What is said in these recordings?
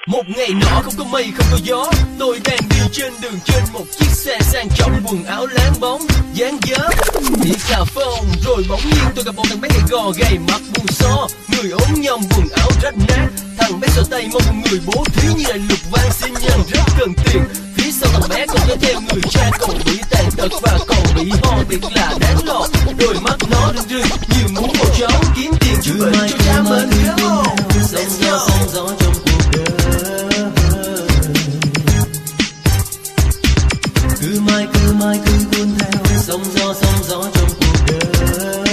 Một ngày nọ không có mây không có gió, tôi đang đi trên đường trên một chiếc xe sang trọng, quần áo láng bóng dáng dấp đi cà phông. Rồi bỗng nhiên tôi gặp một thằng bé gầy gò gầy mặt buồn so, người ốm nhom quần áo rách nát. Thằng bé xỏ tay mong một người bố thí như là lục van xin nhân rất cần tiền. Phía sau thằng bé còn kéo theo người cha còn bị tàn tật và còn bị ho thiệt là đáng lo. Đôi mắt nó rưng rưng như muốn một cháu kiếm tiền chữa bệnh cho cha mình. Sóng gió trong cuộc đời, cứ mãi cuốn theo sóng gió trong cuộc đời.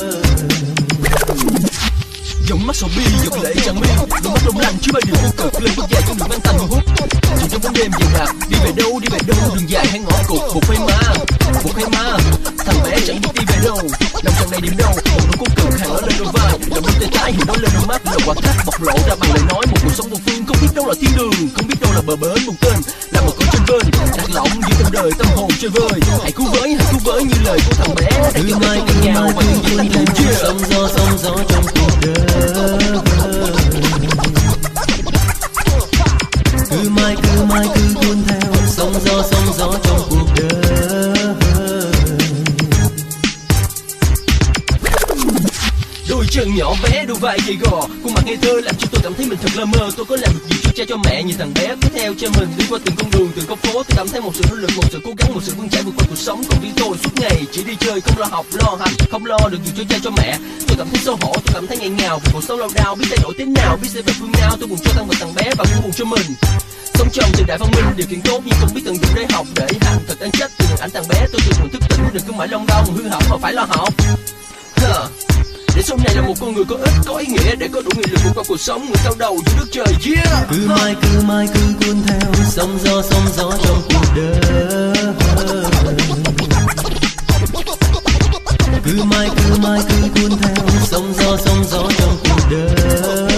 Dòng mắt sầu bi giọt lệ chẳng mi, đôi mắt long lanh chứ bao điều vô cực lên bước dài trong đường băng tanh hút. Chỉ trong bóng đêm dài rạc, đi về đâu đường dài hay ngõ cụt một hay ma. Thằng bé chẳng biết đi về đâu, nằm trong này điểm đâu, một nỗi cuối cùng hàng ở lên đôi vai, lòng đôi tay trái hiện nói lên đôi mắt, lời quả thách bộc lộ ra bằng lời nói một cuộc sống vô phương, không biết đâu là thiên đường, không biết đâu là bờ bến một tên là một con trên vên, đặt lỏng giữa tâm đời tâm hồn chơi vơi. Hãy cứu với như lời của thằng bé, cứ mãi cuốn theo sóng gió trong cuộc đời, cứ mãi cuốn theo sóng gió trong cuộc đời. Đôi chân nhỏ bé, đôi vai gầy gò, khuôn mặt ngây thơ làm cho tôi cảm thấy mình thật lơ mơ. Tôi có làm được gì cho cha cho mẹ như thằng bé cứ theo cha mình đi qua từng con đường, từng con phố. Tôi cảm thấy một sự nỗ lực, một sự cố gắng, một sự vươn chãi vượt qua cuộc sống. Còn riêng tôi suốt ngày chỉ đi chơi, không lo học lo hành, không lo được gì cho cha cho mẹ. Tôi cảm thấy xấu hổ, tôi cảm thấy nghẹn ngào vì cuộc sống lao đao, biết thay đổi thế nào, biết sẽ về phương nào. Tôi buồn cho tăng vật thằng bé và cũng buồn cho mình. Sống trong thời đại văn minh điều kiện tốt nhưng không biết tận dụng để học để hành. Thật đáng trách từ hình ảnh thằng bé tôi từ nguồn thức tỉnh, đừng cứ mãi long đong hư hỏng mà phải lo học. Để sống này là một con người có ích, có ý nghĩa, để có đủ nghị lực vượt qua cuộc sống, người cao đầu giữa đất trời. Yeah. Cứ mãi cuốn theo sóng gió trong cuộc đời, cứ mãi cuốn theo sóng gió trong cuộc đời.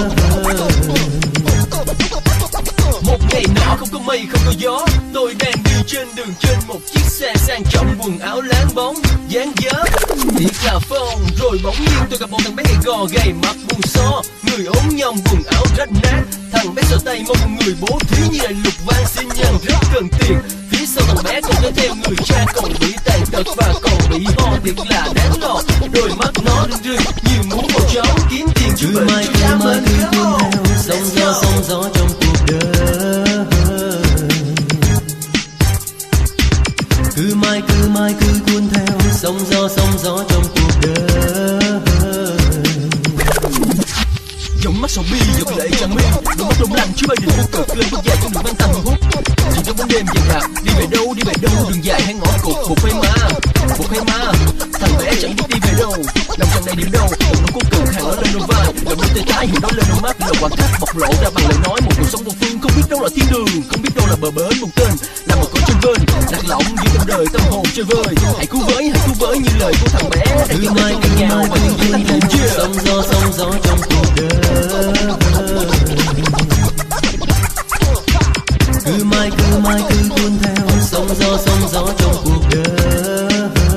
Một ngày nọ không có mây không có gió, tôi đang đi trên đường trên một chiếc xe sang trọng, quần áo láng bóng dáng dấp đi cà phông. Rồi bỗng nhiên tôi gặp một thằng bé gầy gò gầy mặt buồn so, người ốm nhom quần áo rách nát. Thằng bé xỏ tay mong một người bố thí như là lục van xin nhân rất cần tiền. Phía sau thằng bé còn kéo theo người cha còn bị tàn tật và còn bị ho thiệt là đáng lo. Đôi mắt nó rưng rưng như muốn một cháu kiếm tiền chữa bệnh cho cha mình. Sóng gió trong cuộc đời, cứ mãi cuốn theo sóng gió trong cuộc đời. Dòng mắt sầu bi giọt lệ chẳng mi, đôi mắt long lanh chứ bao điều vô cực lên bước dài trong đường băng tanh hút. Chỉ trong bóng đêm dài rạc, đi về đâu đường dài hay ngõ cụt một hay ma. Thằng bé chẳng biết đi về đâu, nằm trong này điểm đâu, một nỗi cuối cùng hàng ở lên đôi vai, lòng đôi tay trái hiện nói lên đôi mắt, lời quả thách bộc lộ ra bằng lời nói một cuộc sống vô phương, không biết đâu là thiên đường, không biết đâu là bờ bến một tên là một con trên vên, đặt lỏng giữa tâm đời tâm hồn chơi vơi. Hãy cứu với như lời của thằng bé, cứ mãi cuốn sóng gió trong cuộc đời, cứ mãi cuốn theo sóng gió trong cuộc đời.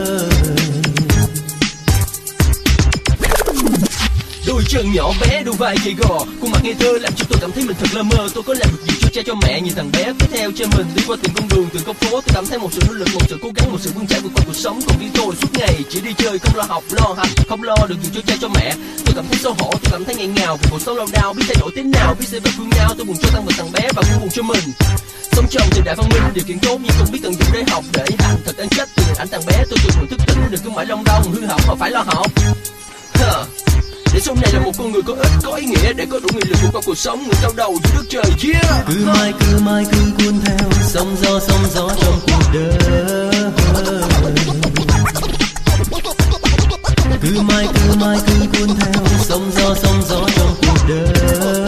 Đôi chân nhỏ bé, đôi vai gầy gò, khuôn mặt ngây thơ làm cho tôi cảm thấy mình thật lơ mơ. Tôi có làm được gì cho cha cho mẹ như thằng bé cứ theo cha mình đi qua từng con đường, từng con phố. Tôi cảm thấy một sự nỗ lực, một sự cố gắng, một sự vươn chãi vượt qua cuộc sống. Còn riêng tôi suốt ngày chỉ đi chơi, không lo học lo hành, không lo được gì cho cha cho mẹ. Tôi cảm thấy xấu hổ, tôi cảm thấy nghẹn ngào vì cuộc sống lao đao, biết thay đổi thế nào, biết sẽ về phương nào. Tôi buồn cho tăng vật thằng bé và cũng buồn cho mình. Sống trong thời đại văn minh điều kiện tốt nhưng không biết tận dụng để học để hành. Thật đáng trách từ hình ảnh thằng bé tôi từ nguồn thức tỉnh, đừng cứ mãi long đong hư hỏng mà phải lo học. Để sống này là một con người có ích, có ý nghĩa, để có đủ nghị lực vượt qua cuộc sống, người cao đầu giữa đất trời. Yeah. Cứ mãi cuốn theo sóng gió trong cuộc đời, cứ mãi cuốn theo sóng gió trong cuộc đời.